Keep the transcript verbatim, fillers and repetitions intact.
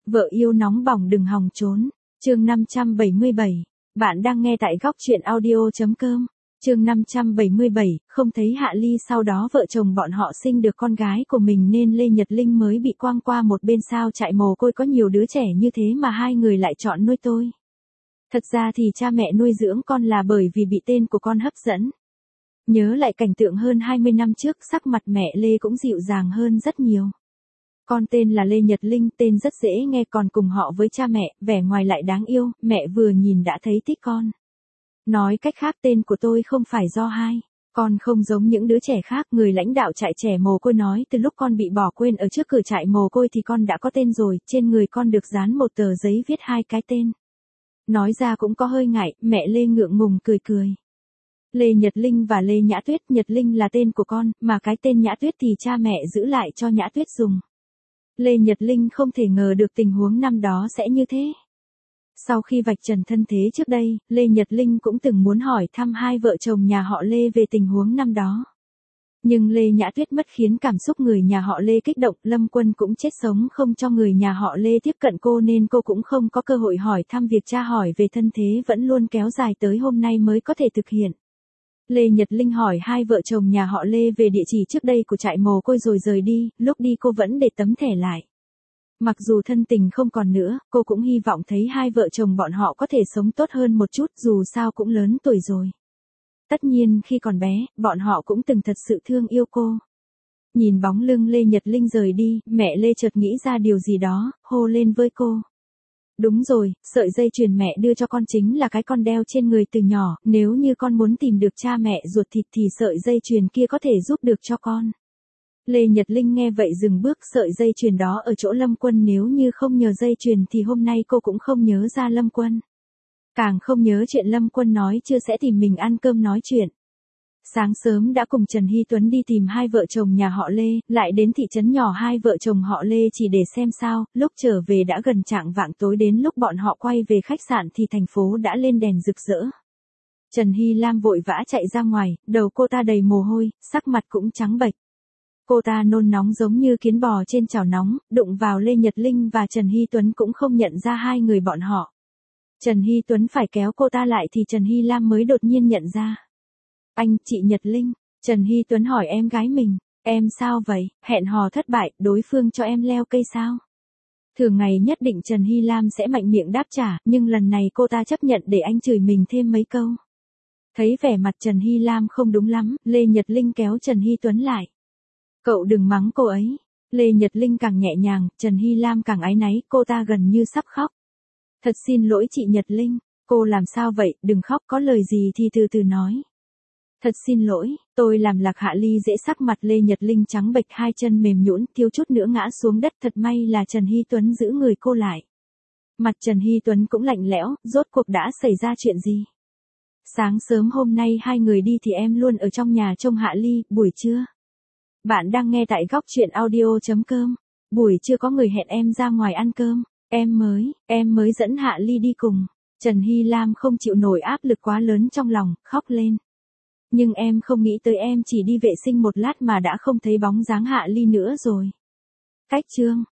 Vợ yêu nóng bỏng đừng hòng trốn. Chương năm trăm bảy mươi bảy. Bạn đang nghe tại góc truyện audio chấm com. Chương năm trăm bảy mươi bảy, không thấy Hạ Ly, sau đó vợ chồng bọn họ sinh được con gái của mình nên Lê Nhật Linh mới bị quăng qua một bên, sao trại mồ côi có nhiều đứa trẻ như thế mà hai người lại chọn nuôi tôi. Thật ra thì cha mẹ nuôi dưỡng con là bởi vì bị tên của con hấp dẫn. Nhớ lại cảnh tượng hơn hai mươi năm trước, sắc mặt mẹ Lê cũng dịu dàng hơn rất nhiều. Con tên là Lê Nhật Linh, tên rất dễ nghe, còn cùng họ với cha mẹ, vẻ ngoài lại đáng yêu, mẹ vừa nhìn đã thấy thích con. Nói cách khác, tên của tôi không phải do hai. Con không giống những đứa trẻ khác, người lãnh đạo trại trẻ mồ côi nói từ lúc con bị bỏ quên ở trước cửa trại mồ côi thì con đã có tên rồi, trên người con được dán một tờ giấy viết hai cái tên. Nói ra cũng có hơi ngại, mẹ Lê ngượng ngùng cười cười. Lê Nhật Linh và Lê Nhã Tuyết, Nhật Linh là tên của con, mà cái tên Nhã Tuyết thì cha mẹ giữ lại cho Nhã Tuyết dùng. Lê Nhật Linh không thể ngờ được tình huống năm đó sẽ như thế. Sau khi vạch trần thân thế trước đây, Lê Nhật Linh cũng từng muốn hỏi thăm hai vợ chồng nhà họ Lê về tình huống năm đó. Nhưng Lê Nhã Tuyết mất khiến cảm xúc người nhà họ Lê kích động, Lâm Quân cũng chết sống không cho người nhà họ Lê tiếp cận cô nên cô cũng không có cơ hội hỏi thăm, việc tra hỏi về thân thế vẫn luôn kéo dài tới hôm nay mới có thể thực hiện. Lê Nhật Linh hỏi hai vợ chồng nhà họ Lê về địa chỉ trước đây của trại mồ côi rồi rời đi, lúc đi cô vẫn để tấm thẻ lại. Mặc dù thân tình không còn nữa, cô cũng hy vọng thấy hai vợ chồng bọn họ có thể sống tốt hơn một chút, dù sao cũng lớn tuổi rồi. Tất nhiên khi còn bé, bọn họ cũng từng thật sự thương yêu cô. Nhìn bóng lưng Lê Nhật Linh rời đi, mẹ Lê chợt nghĩ ra điều gì đó, hô lên với cô. Đúng rồi, sợi dây chuyền mẹ đưa cho con chính là cái con đeo trên người từ nhỏ, nếu như con muốn tìm được cha mẹ ruột thịt thì sợi dây chuyền kia có thể giúp được cho con. Lê Nhật Linh nghe vậy dừng bước, sợi dây chuyền đó ở chỗ Lâm Quân, nếu như không nhờ dây chuyền thì hôm nay cô cũng không nhớ ra Lâm Quân. Càng không nhớ chuyện Lâm Quân nói chưa sẽ tìm mình ăn cơm nói chuyện. Sáng sớm đã cùng Trần Hy Tuấn đi tìm hai vợ chồng nhà họ Lê, lại đến thị trấn nhỏ hai vợ chồng họ Lê chỉ để xem sao, lúc trở về đã gần chạng vạng tối, đến lúc bọn họ quay về khách sạn thì thành phố đã lên đèn rực rỡ. Trần Hy Lam vội vã chạy ra ngoài, đầu cô ta đầy mồ hôi, sắc mặt cũng trắng bệch. Cô ta nôn nóng giống như kiến bò trên chảo nóng, đụng vào Lê Nhật Linh và Trần Hy Tuấn cũng không nhận ra hai người bọn họ. Trần Hy Tuấn phải kéo cô ta lại thì Trần Hy Lam mới đột nhiên nhận ra. Anh, chị Nhật Linh. Trần Hy Tuấn hỏi em gái mình, em sao vậy, hẹn hò thất bại, đối phương cho em leo cây sao? Thường ngày nhất định Trần Hy Lam sẽ mạnh miệng đáp trả, nhưng lần này cô ta chấp nhận để anh chửi mình thêm mấy câu. Thấy vẻ mặt Trần Hy Lam không đúng lắm, Lê Nhật Linh kéo Trần Hy Tuấn lại. Cậu đừng mắng cô ấy. Lê Nhật Linh càng nhẹ nhàng, Trần Hy Lam càng áy náy, cô ta gần như sắp khóc. Thật xin lỗi chị Nhật Linh, cô làm sao vậy, đừng khóc, có lời gì thì từ từ nói. Thật xin lỗi, tôi làm lạc Hạ Ly dễ, sắc mặt Lê Nhật Linh trắng bệch, hai chân mềm nhũn, thiếu chút nữa ngã xuống đất, thật may là Trần Hy Tuấn giữ người cô lại. Mặt Trần Hy Tuấn cũng lạnh lẽo, rốt cuộc đã xảy ra chuyện gì? Sáng sớm hôm nay hai người đi thì em luôn ở trong nhà trông Hạ Ly, buổi trưa. Bạn đang nghe tại góc truyện audio chấm com. Buổi trưa có người hẹn em ra ngoài ăn cơm, em mới, em mới dẫn Hạ Ly đi cùng. Trần Hy Lam không chịu nổi áp lực quá lớn trong lòng, khóc lên. Nhưng em không nghĩ tới em chỉ đi vệ sinh một lát mà đã không thấy bóng dáng Hạ Ly nữa rồi. Cách chương.